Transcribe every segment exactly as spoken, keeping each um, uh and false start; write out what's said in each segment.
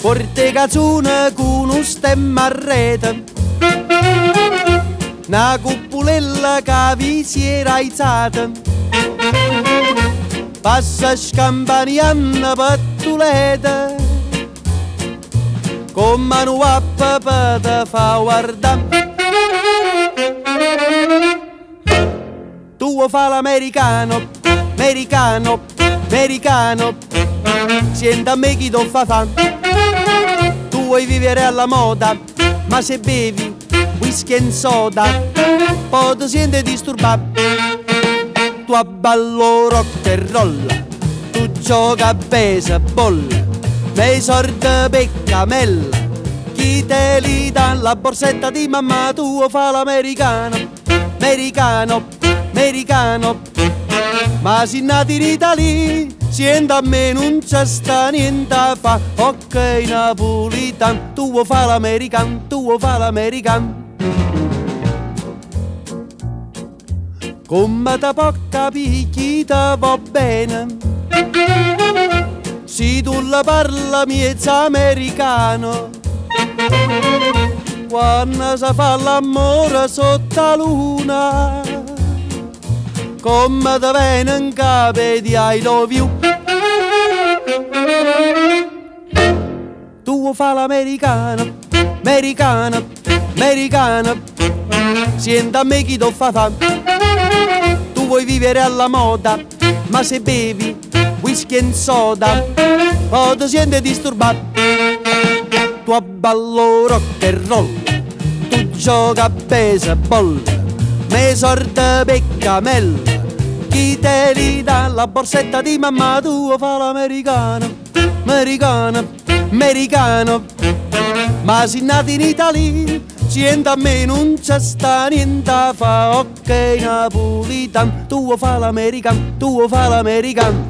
porte cazzone con un stemma a rete, una cupulella che vi si era aizzata, passa scampanianna pattuleta, con mano a papà te fa guardare. Tu fa l'americano, americano, americano, senta a me chi ti fa fa. Tu vuoi vivere alla moda, ma se bevi whisky e soda, poi ti senti disturbato. Tu abballo rock and roll, tu gioca a baseball, nei sordi peccamella, chi te li dà la borsetta di mamma. Tu fa l'americano, americano, americano, ma si nati in Italia, sienta a me non c'è sta niente a fa. Ok napolitan, tu fa l'americano, tu fa l'americano. Come te può capire chi te va bene, se tu la parla miezza americano, quando si fa l'amore sotto la luna, come te viene in capo di I love you. Tu fa l'americano, americano, americano, senta a me chi ti fa fa. Tu vuoi vivere alla moda, ma se bevi whisky e soda, poi ti senti disturbato. Tu abballo rock and roll, tu gioca a baseball, me sorte peccamella, chi te li dà la borsetta di mamma. Tu fa l'americano, americano, americano, ma si nati in Italia, sienta a me non c'è sta niente a fa. Ok napolitan, tu fa l'americano, tu fa l'americano.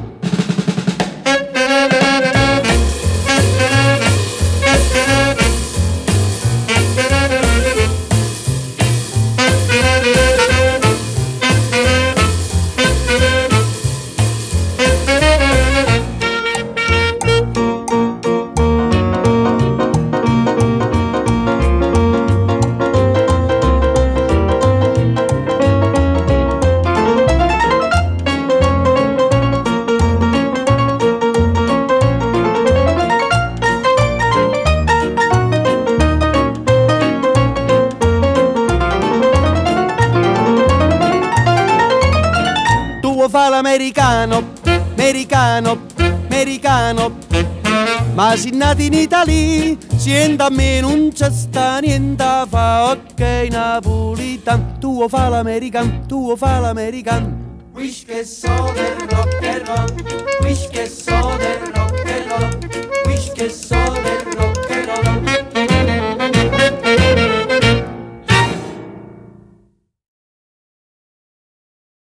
Fa l'americano, americano, americano, ma si nati in Italia, sienta a me non c'è sta niente a fa. Ok napolitan, tu fa l'americano, tu fa l'americano. Wish che so del rock and roll, wish che so del rock and roll, wish che so del rock